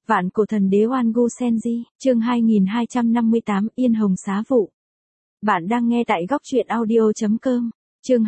Vạn cổ thần đế Oan Gu Senji, chương 2258, Yên Hồng xá vụ. Bạn đang nghe tại góc truyện audio.com. Chương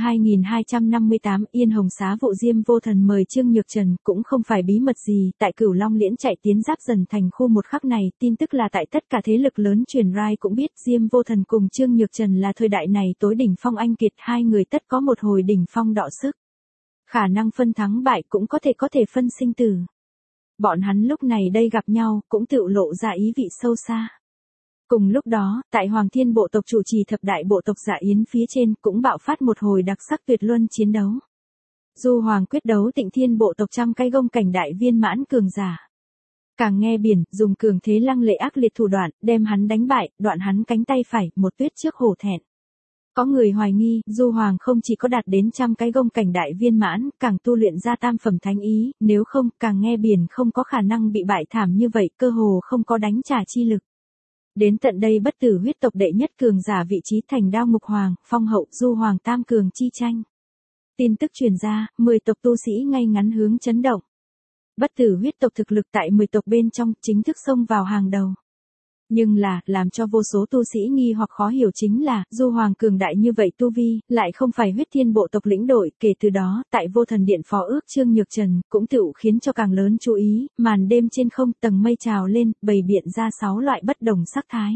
2258, Yên Hồng xá vụ. Diêm Vô Thần mời Trương Nhược Trần cũng không phải bí mật gì, tại Cửu Long Liễn chạy tiến giáp dần thành khu một khắc này, tin tức là tại tất cả thế lực lớn truyền rai cũng biết Diêm Vô Thần cùng Trương Nhược Trần là thời đại này tối đỉnh phong anh kiệt, hai người tất có một hồi đỉnh phong đọ sức. Khả năng phân thắng bại cũng có thể phân sinh tử. Bọn hắn lúc này đây gặp nhau, cũng tự lộ ra ý vị sâu xa. Cùng lúc đó, tại Hoàng Thiên bộ tộc chủ trì thập đại bộ tộc Dạ Yến phía trên, cũng bạo phát một hồi đặc sắc tuyệt luân chiến đấu. Du Hoàng quyết đấu Tịnh Thiên bộ tộc trăm cái gông cảnh đại viên mãn cường giả. Càng nghe biển, dùng cường thế lăng lệ ác liệt thủ đoạn, đem hắn đánh bại, đoạn hắn cánh tay phải, một tuyết trước hổ thẹn. Có người hoài nghi, Du Hoàng không chỉ có đạt đến trăm cái gông cảnh đại viên mãn, càng tu luyện ra tam phẩm thánh ý, nếu không, càng nghe biển không có khả năng bị bại thảm như vậy, cơ hồ không có đánh trả chi lực. Đến tận đây bất tử huyết tộc đệ nhất cường giả vị trí thành Đao Ngục Hoàng, phong hậu, Du Hoàng tam cường chi tranh. Tin tức truyền ra, 10 tộc tu sĩ ngay ngắn hướng chấn động. Bất tử huyết tộc thực lực tại 10 tộc bên trong chính thức xông vào hàng đầu. Nhưng là, làm cho vô số tu sĩ nghi hoặc khó hiểu chính là, Du Hoàng cường đại như vậy tu vi, lại không phải huyết thiên bộ tộc lĩnh đội, kể từ đó, tại Vô Thần Điện phó ước Trương Nhược Trần, cũng tự khiến cho càng lớn chú ý, màn đêm trên không, tầng mây trào lên, bày biện ra 6 loại bất đồng sắc thái.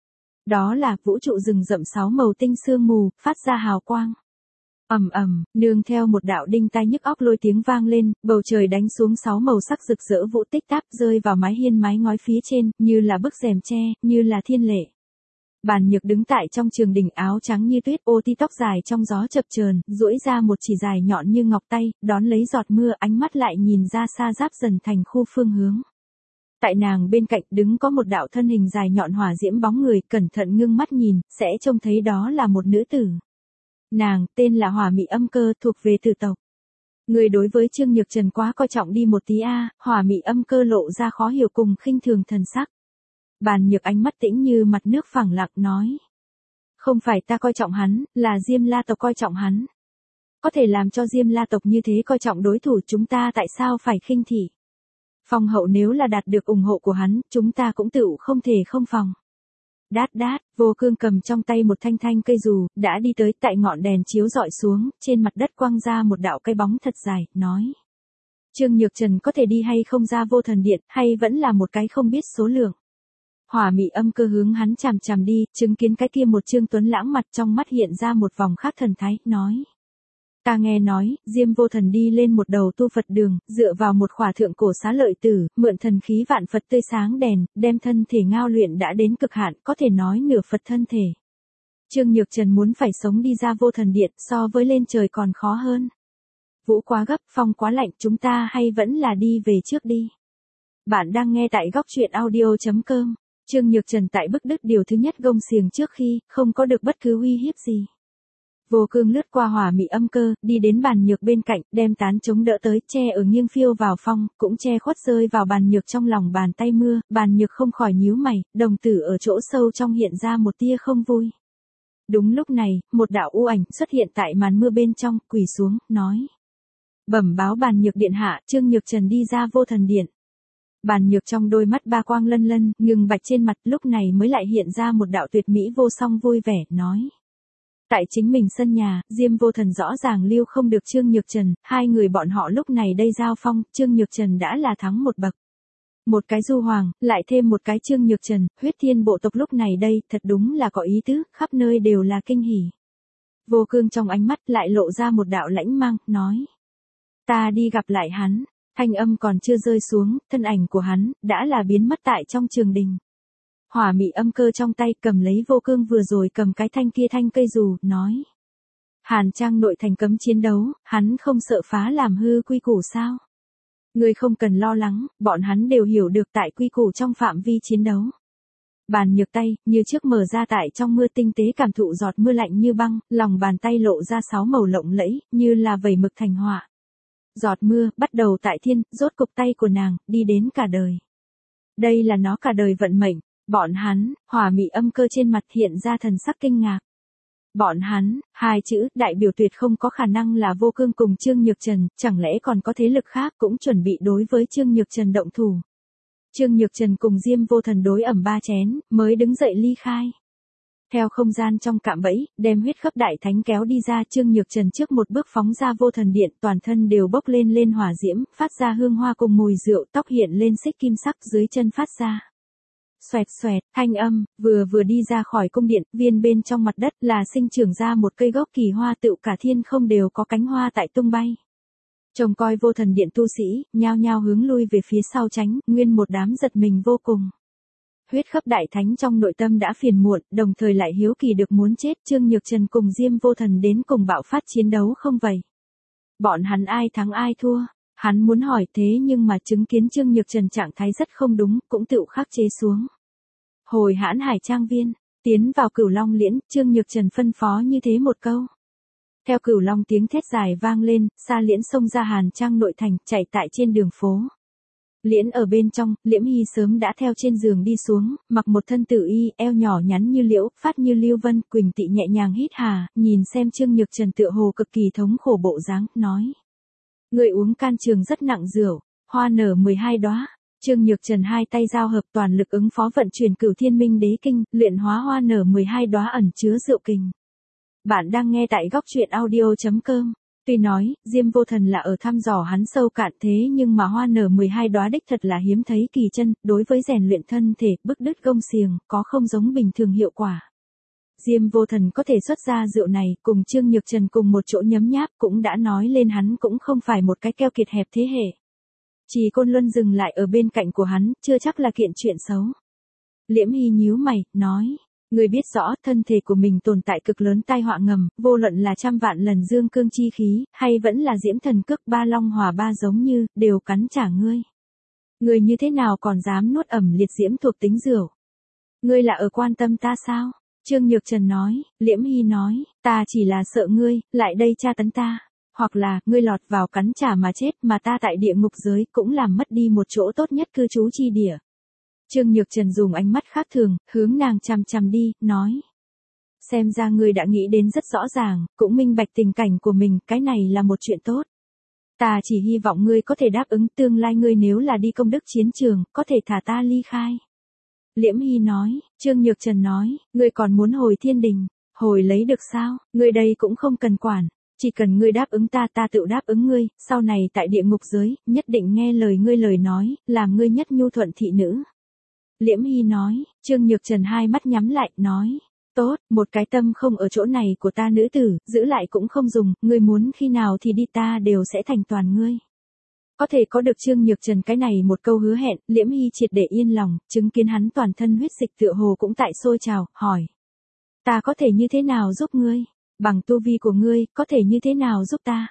Đó là, vũ trụ rừng rậm 6 màu tinh sương mù, phát ra hào quang. Ầm ầm, nương theo một đạo đinh tai nhức óc lôi tiếng vang lên, bầu trời đánh xuống 6 màu sắc rực rỡ vũ tích táp rơi vào mái hiên mái ngói phía trên, như là bức rèm tre, như là thiên lệ. Bàn Nhược đứng tại trong trường đỉnh, áo trắng như tuyết, ô ti tóc dài trong gió chập chờn, duỗi ra một chỉ dài nhọn như ngọc tay, đón lấy giọt mưa, ánh mắt lại nhìn ra xa giáp dần thành khu phương hướng. Tại nàng bên cạnh đứng có một đạo thân hình dài nhọn hỏa diễm bóng người, cẩn thận ngưng mắt nhìn, sẽ trông thấy đó là một nữ tử. Nàng, tên là Hỏa Mị Âm Cơ, thuộc về Tử tộc. Người đối với Trương Nhược Trần quá coi trọng đi một tí a. Hỏa Mị Âm Cơ lộ ra khó hiểu cùng khinh thường thần sắc. Bàn Nhược ánh mắt tĩnh như mặt nước phẳng lặng nói. Không phải ta coi trọng hắn, là Diêm La tộc coi trọng hắn. Có thể làm cho Diêm La tộc như thế coi trọng đối thủ chúng ta tại sao phải khinh thị. Phong hậu nếu là đạt được ủng hộ của hắn, chúng ta cũng tự không thể không phòng. Đát đát, Vô Cương cầm trong tay một thanh cây dù, đã đi tới, tại ngọn đèn chiếu rọi xuống, trên mặt đất quăng ra một đạo cái bóng thật dài, nói. Trương Nhược Trần có thể đi hay không ra Vô Thần Điện, hay vẫn là một cái không biết số lượng. Hỏa Mị Âm Cơ hướng hắn chằm chằm đi, chứng kiến cái kia một Trương Tuấn lãng mặt, trong mắt hiện ra một vòng khác thần thái, nói. Ta nghe nói, Diêm Vô Thần đi lên một đầu tu Phật đường, dựa vào một khỏa thượng cổ xá lợi tử, mượn thần khí vạn Phật tươi sáng đèn, đem thân thể ngao luyện đã đến cực hạn, có thể nói nửa Phật thân thể. Trương Nhược Trần muốn phải sống đi ra Vô Thần Điện, so với lên trời còn khó hơn. Vũ quá gấp, phong quá lạnh, chúng ta hay vẫn là đi về trước đi. Bạn đang nghe tại góc truyện audio.com. Trương Nhược Trần tại bức đứt điều thứ nhất gông xiềng trước khi, không có được bất cứ uy hiếp gì. Vô Cương lướt qua Hỏa Mị Âm Cơ, đi đến Bàn Nhược bên cạnh, đem tán chống đỡ tới, che ở nghiêng phiêu vào phong, cũng che khuất rơi vào Bàn Nhược trong lòng bàn tay mưa, Bàn Nhược không khỏi nhíu mày, đồng tử ở chỗ sâu trong hiện ra một tia không vui. Đúng lúc này, một đạo u ảnh xuất hiện tại màn mưa bên trong, quỳ xuống, nói. Bẩm báo Bàn Nhược điện hạ, Trương Nhược Trần đi ra Vô Thần Điện. Bàn Nhược trong đôi mắt ba quang lân lân, ngừng bạch trên mặt, lúc này mới lại hiện ra một đạo tuyệt mỹ vô song vui vẻ, nói. Tại chính mình sân nhà, Diêm Vô Thần rõ ràng lưu không được Trương Nhược Trần, hai người bọn họ lúc này đây giao phong, Trương Nhược Trần đã là thắng một bậc. Một cái Du Hoàng, lại thêm một cái Trương Nhược Trần, huyết thiên bộ tộc lúc này đây, thật đúng là có ý tứ, khắp nơi đều là kinh hỉ. Vô Cương trong ánh mắt lại lộ ra một đạo lãnh mang, nói. Ta đi gặp lại hắn, thanh âm còn chưa rơi xuống, thân ảnh của hắn, đã là biến mất tại trong trường đình. Hỏa Mị Âm Cơ trong tay cầm lấy Vô Cương vừa rồi cầm cái thanh cây dù, nói. Hàn Trang nội thành cấm chiến đấu, hắn không sợ phá làm hư quy củ sao? Ngươi không cần lo lắng, bọn hắn đều hiểu được tại quy củ trong phạm vi chiến đấu. Bàn Nhược tay, như trước mở ra tại trong mưa tinh tế cảm thụ giọt mưa lạnh như băng, lòng bàn tay lộ ra 6 màu lộng lẫy, như là vẩy mực thành họa. Giọt mưa, bắt đầu tại thiên, rốt cục tay của nàng, đi đến cả đời. Đây là nó cả đời vận mệnh. Bọn hắn, Hỏa Mị Âm Cơ trên mặt hiện ra thần sắc kinh ngạc. Bọn hắn, hai chữ, đại biểu tuyệt không có khả năng là Vô Cương cùng Trương Nhược Trần, chẳng lẽ còn có thế lực khác cũng chuẩn bị đối với Trương Nhược Trần động thủ. Trương Nhược Trần cùng Diêm Vô Thần đối ẩm 3 chén, mới đứng dậy ly khai. Theo không gian trong cạm bẫy, đem huyết khắp đại thánh kéo đi ra, Trương Nhược Trần trước một bước phóng ra Vô Thần điện, toàn thân đều bốc lên hỏa diễm, phát ra hương hoa cùng mùi rượu, tóc hiện lên xích kim sắc, dưới chân phát ra xoẹt xoẹt thanh âm, vừa đi ra khỏi cung điện, viên bên trong mặt đất là sinh trưởng ra một cây gốc kỳ hoa, tựu cả thiên không đều có cánh hoa tại tung bay. Trông coi Vô Thần điện tu sĩ, nhao nhao hướng lui về phía sau tránh, nguyên một đám giật mình vô cùng. Huyết khắp đại thánh trong nội tâm đã phiền muộn, đồng thời lại hiếu kỳ được muốn chết, Trương Nhược Trần cùng Diêm Vô Thần đến cùng bạo phát chiến đấu không vậy? Bọn hắn ai thắng ai thua? Hắn muốn hỏi thế nhưng mà chứng kiến Trương Nhược Trần trạng thái rất không đúng, cũng tự khắc chế xuống. Hồi Hãn Hải trang viên, tiến vào Cửu Long liễn, Trương Nhược Trần phân phó như thế một câu. Theo Cửu Long tiếng thét dài vang lên, xa liễn xông ra Hàn Trang nội thành, chạy tại trên đường phố. Liễn ở bên trong, Liễm Hy sớm đã theo trên giường đi xuống, mặc một thân tử y, eo nhỏ nhắn như liễu, phát như lưu vân, Quỳnh Tị nhẹ nhàng hít hà, nhìn xem Trương Nhược Trần tựa hồ cực kỳ thống khổ bộ dáng, nói: người uống can trường rất nặng rượu, hoa nở 12 đóa. Trương Nhược Trần hai tay giao hợp toàn lực ứng phó vận chuyển Cửu Thiên Minh Đế kinh, luyện hóa hoa nở 12 đóa ẩn chứa rượu kình. Bạn đang nghe tại góc truyện audio.com. Tuy nói, Diêm Vô Thần là ở thăm dò hắn sâu cạn thế nhưng mà hoa nở 12 đóa đích thật là hiếm thấy kỳ chân, đối với rèn luyện thân thể, bức đứt gông xiềng, có không giống bình thường hiệu quả. Diêm Vô Thần có thể xuất ra rượu này, cùng Trương Nhược Trần cùng một chỗ nhấm nháp cũng đã nói lên hắn cũng không phải một cái keo kiệt hẹp thế hệ. Chỉ Côn Luân dừng lại ở bên cạnh của hắn, chưa chắc là kiện chuyện xấu. Liễm Hy nhíu mày, nói: người biết rõ thân thể của mình tồn tại cực lớn tai họa ngầm, vô luận là trăm vạn lần dương cương chi khí, hay vẫn là diễm thần cước ba long hòa ba giống như, đều cắn trả ngươi. Ngươi như thế nào còn dám nuốt ẩm liệt diễm thuộc tính rượu? Ngươi là ở quan tâm ta sao? Trương Nhược Trần nói. Liễm Hy nói, ta chỉ là sợ ngươi, lại đây tra tấn ta. Hoặc là, ngươi lọt vào cắn trả mà chết, mà ta tại địa ngục giới cũng làm mất đi một chỗ tốt nhất cư trú chi địa. Trương Nhược Trần dùng ánh mắt khác thường, hướng nàng chằm chằm đi, nói: xem ra ngươi đã nghĩ đến rất rõ ràng, cũng minh bạch tình cảnh của mình, cái này là một chuyện tốt. Ta chỉ hy vọng ngươi có thể đáp ứng, tương lai ngươi nếu là đi công đức chiến trường, có thể thả ta ly khai. Liễm Hy nói. Trương Nhược Trần nói, ngươi còn muốn hồi thiên đình, hồi lấy được sao? Ngươi đây cũng không cần quản, chỉ cần ngươi đáp ứng ta, ta tự đáp ứng ngươi, sau này tại địa ngục giới, nhất định nghe lời ngươi lời nói, làm ngươi nhất nhu thuận thị nữ. Liễm Hy nói. Trương Nhược Trần hai mắt nhắm lại, nói: tốt, một cái tâm không ở chỗ này của ta nữ tử, giữ lại cũng không dùng, ngươi muốn khi nào thì đi, ta đều sẽ thành toàn ngươi. Có thể có được Trương Nhược Trần cái này một câu hứa hẹn, Liễm Hy triệt để yên lòng, chứng kiến hắn toàn thân huyết dịch tựa hồ cũng tại sôi trào, hỏi: ta có thể như thế nào giúp ngươi? Bằng tu vi của ngươi, có thể như thế nào giúp ta?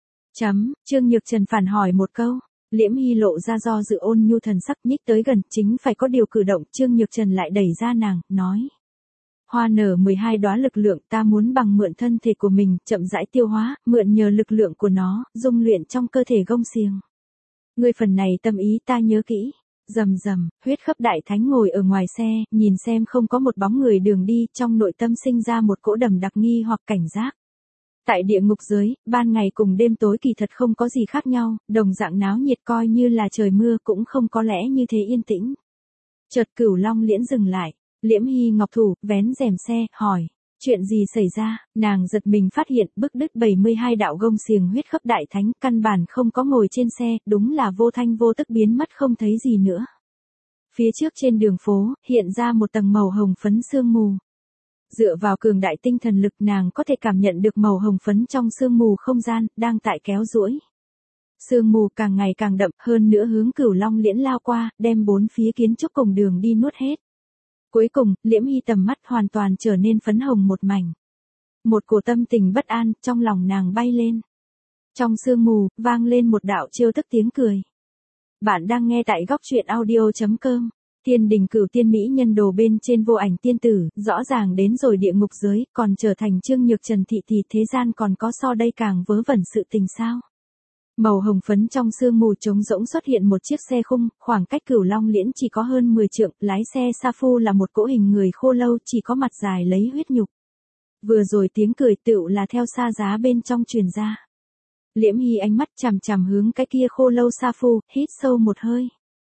Trương Nhược Trần phản hỏi một câu. Liễm Hy lộ ra do dự, ôn nhu thần sắc, nhích tới gần, chính phải có điều cử động, Trương Nhược Trần lại đẩy ra nàng, nói: hoa nở 12 đóa lực lượng, ta muốn bằng mượn thân thể của mình, chậm rãi tiêu hóa, mượn nhờ lực lượng của nó, dung luyện trong cơ thể gông xiềng. Ngươi phần này tâm ý ta nhớ kỹ. Rầm rầm, huyết khắp đại thánh ngồi ở ngoài xe, nhìn xem không có một bóng người đường đi, trong nội tâm sinh ra một cỗ đầm đặc nghi hoặc cảnh giác. Tại địa ngục giới, ban ngày cùng đêm tối kỳ thật không có gì khác nhau, đồng dạng náo nhiệt, coi như là trời mưa cũng không có lẽ như thế yên tĩnh. Chợt Cửu Long liễn dừng lại, Liễm Hy ngọc thủ, vén rèm xe, hỏi: chuyện gì xảy ra? Nàng giật mình phát hiện, bức đứt 72 đạo gông xiềng huyết khắp đại thánh, căn bản không có ngồi trên xe, đúng là vô thanh vô tức biến mất không thấy gì nữa. Phía trước trên đường phố, hiện ra một tầng màu hồng phấn sương mù. Dựa vào cường đại tinh thần lực, nàng có thể cảm nhận được màu hồng phấn trong sương mù không gian, đang tại kéo duỗi. Sương mù càng ngày càng đậm, hơn nữa hướng Cửu Long liễn lao qua, đem bốn phía kiến trúc cùng đường đi nuốt hết. Cuối cùng, Liễm Hy tầm mắt hoàn toàn trở nên phấn hồng một mảnh. Một cổ tâm tình bất an, trong lòng nàng bay lên. Trong sương mù, vang lên một đạo trêu tức tiếng cười. Bạn đang nghe tại góc truyện audio.com. Thiên đình Cửu Tiên Mỹ nhân đồ bên trên vô ảnh tiên tử, rõ ràng đến rồi địa ngục giới, còn trở thành Trương Nhược Trần thị thì thế gian còn có so đây càng vớ vẩn sự tình sao? Màu hồng phấn trong sương mù trống rỗng xuất hiện một chiếc xe khung, khoảng cách Cửu Long liễn chỉ có hơn 10 trượng, lái xe Sa Phu là một cỗ hình người khô lâu, chỉ có mặt dài lấy huyết nhục. Vừa rồi tiếng cười tựu là theo xa giá bên trong truyền ra. Liễm Hy ánh mắt chằm chằm hướng cái kia khô lâu Sa Phu, hít sâu một hơi.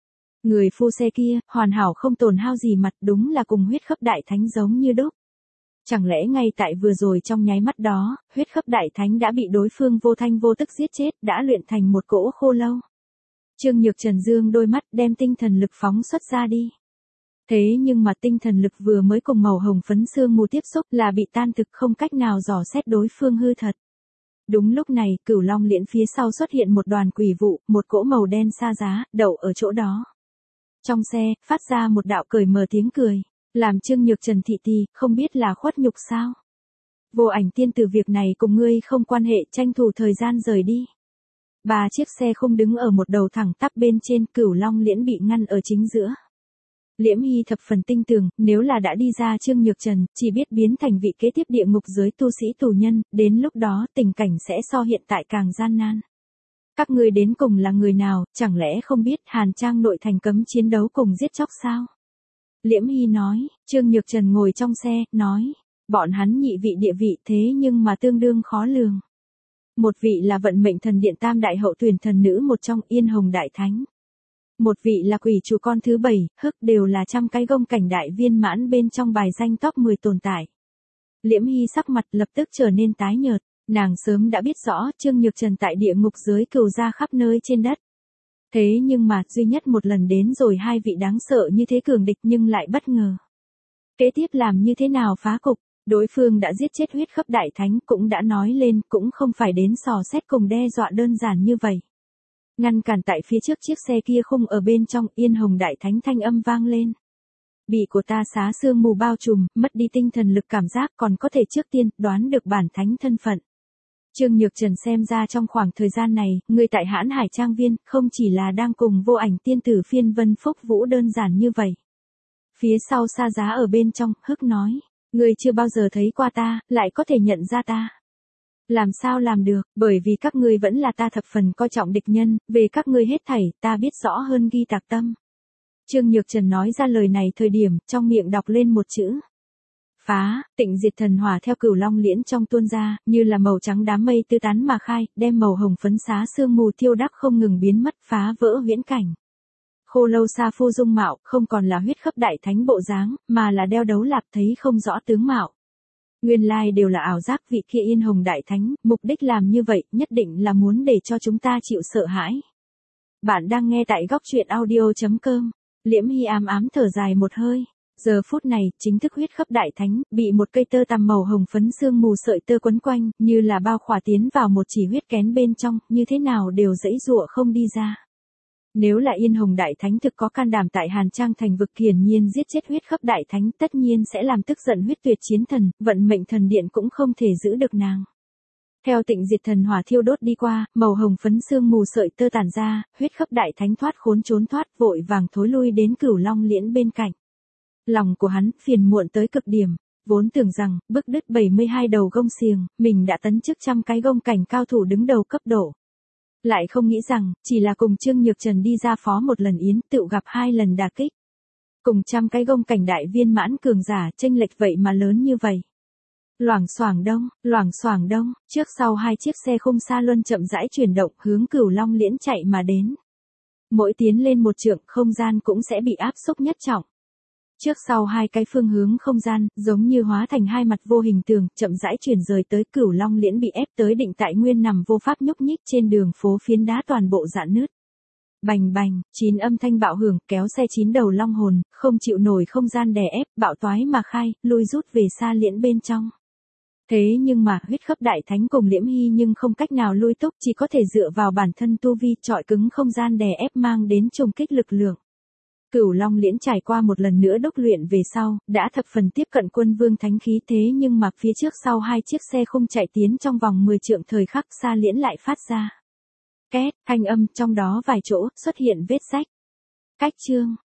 Người phu xe kia, hoàn hảo không tổn hao gì mặt, đúng là cùng huyết khắp đại thánh giống như đúc. Chẳng lẽ ngay tại vừa rồi trong nháy mắt đó, huyết khắp đại thánh đã bị đối phương vô thanh vô tức giết chết, đã luyện thành một cỗ khô lâu. Trương Nhược Trần dương đôi mắt đem tinh thần lực phóng xuất ra đi. Thế nhưng mà tinh thần lực vừa mới cùng màu hồng phấn sương mù tiếp xúc là bị tan thực, không cách nào dò xét đối phương hư thật. Đúng lúc này, Cửu Long Liễn phía sau xuất hiện một đoàn quỷ vụ, một cỗ màu đen xa giá, đậu ở chỗ đó. Trong xe, phát ra một đạo cười mờ tiếng cười, làm Trương Nhược Trần thị tì, không biết là khuất nhục sao. Vô Ảnh tiên tử việc này cùng ngươi không quan hệ, tranh thủ thời gian rời đi. 3 chiếc xe không đứng ở một đầu thẳng tắp bên trên, Cửu Long Liễn bị ngăn ở chính giữa. Liễm Hy thập phần tinh tường, nếu là đã đi ra Trương Nhược Trần, chỉ biết biến thành vị kế tiếp địa ngục giới tu sĩ tù nhân, đến lúc đó tình cảnh sẽ so hiện tại càng gian nan. Các ngươi đến cùng là người nào, chẳng lẽ không biết Hàn Trang nội thành cấm chiến đấu cùng giết chóc sao? Liễm Hy nói, Trương Nhược Trần ngồi trong xe, nói, bọn hắn nhị vị địa vị thế nhưng mà tương đương khó lường. Một vị là vận mệnh thần điện tam đại hậu tuyển thần nữ một trong Yên Hồng Đại Thánh. Một vị là quỷ chủ con thứ 7, hức đều là trăm cái gông cảnh đại viên mãn bên trong bài danh top 10 tồn tại. Liễm Hy sắc mặt lập tức trở nên tái nhợt, nàng sớm đã biết rõ Trương Nhược Trần tại địa ngục giới cừu ra khắp nơi trên đất. Thế nhưng mà duy nhất một lần đến rồi hai vị đáng sợ như thế cường địch nhưng lại bất ngờ. Kế tiếp làm như thế nào phá cục, đối phương đã giết chết huyết khắp đại thánh cũng đã nói lên cũng không phải đến sò xét cùng đe dọa đơn giản như vậy. Ngăn cản tại phía trước chiếc xe kia khung ở bên trong Yên Hồng Đại Thánh thanh âm vang lên. Bị của ta xá sương mù bao trùm, mất đi tinh thần lực cảm giác còn có thể trước tiên đoán được bản thánh thân phận. Trương Nhược Trần xem ra trong khoảng thời gian này, người tại Hãn Hải Trang Viên không chỉ là đang cùng Vô Ảnh tiên tử phiên vân phúc vũ đơn giản như vậy. Phía sau xa giá ở bên trong, hức nói, người chưa bao giờ thấy qua ta, lại có thể nhận ra ta. Làm sao làm được, bởi vì các ngươi vẫn là ta thập phần coi trọng địch nhân, về các ngươi hết thảy, ta biết rõ hơn ghi tạc tâm. Trương Nhược Trần nói ra lời này thời điểm, trong miệng đọc lên một chữ. Phá, tịnh diệt thần hỏa theo Cửu Long Liễn trong tuôn ra, như là màu trắng đám mây tứ tán mà khai, đem màu hồng phấn xá sương mù thiêu đắc không ngừng biến mất, phá vỡ huyễn cảnh. Khô lâu sa phu dung mạo, không còn là huyết khắp đại thánh bộ dáng, mà là đeo đấu lạp thấy không rõ tướng mạo. Nguyên lai đều là ảo giác vị kia Yên Hồng Đại Thánh, mục đích làm như vậy, nhất định là muốn để cho chúng ta chịu sợ hãi. Bạn đang nghe tại góc truyện audio.com, Liễm Hy ám ám thở dài một hơi. Giờ phút này, chính thức huyết khắp đại thánh, bị một cây tơ tằm màu hồng phấn sương mù sợi tơ quấn quanh, như là bao khỏa tiến vào một chỉ huyết kén bên trong, như thế nào đều dãy dụa không đi ra. Nếu là Yên Hồng Đại Thánh thực có can đảm tại Hàn Trang thành vực hiển nhiên giết chết huyết khắp đại thánh tất nhiên sẽ làm tức giận huyết tuyệt chiến thần, vận mệnh thần điện cũng không thể giữ được nàng. Theo tịnh diệt thần hỏa thiêu đốt đi qua, màu hồng phấn sương mù sợi tơ tản ra, huyết khắp đại thánh thoát khốn trốn thoát vội vàng thối lui đến Cửu Long Liễn bên cạnh. Lòng của hắn phiền muộn tới cực điểm, vốn tưởng rằng, bức đứt 72 đầu gông xiềng, mình đã tấn chức trăm cái gông cảnh cao thủ đứng đầu cấp độ. Lại không nghĩ rằng, chỉ là cùng Trương Nhược Trần đi ra phó một lần yến tựu gặp 2 lần đả kích. Cùng trăm cái gông cảnh đại viên mãn cường giả chênh lệch vậy mà lớn như vậy. Loảng xoảng đông, trước sau 2 chiếc xe khung xa luân chậm rãi chuyển động hướng Cửu Long Liễn chạy mà đến. Mỗi tiến lên một trượng không gian cũng sẽ bị áp xúc nhất trọng. Trước sau 2 cái phương hướng không gian, giống như hóa thành 2 mặt vô hình tường, chậm rãi chuyển rời tới Cửu Long Liễn bị ép tới định tại nguyên nằm vô pháp nhúc nhích trên đường phố phiến đá toàn bộ rạn nứt. Bành bành, 9 âm thanh bạo hưởng, kéo xe 9 đầu long hồn, không chịu nổi không gian đè ép, bạo toái mà khai, lui rút về xa liễn bên trong. Thế nhưng mà, huyết khắp đại thánh cùng Liễm Hy nhưng không cách nào lui túc, chỉ có thể dựa vào bản thân tu vi trọi cứng không gian đè ép mang đến trùng kích lực lượng. Cửu Long Liễn trải qua một lần nữa đúc luyện về sau, đã thập phần tiếp cận quân vương thánh khí thế nhưng mà phía trước sau 2 chiếc xe không chạy tiến trong vòng 10 trượng thời khắc xa liễn lại phát ra. Két, thanh âm trong đó vài chỗ xuất hiện vết rách. Cách chương,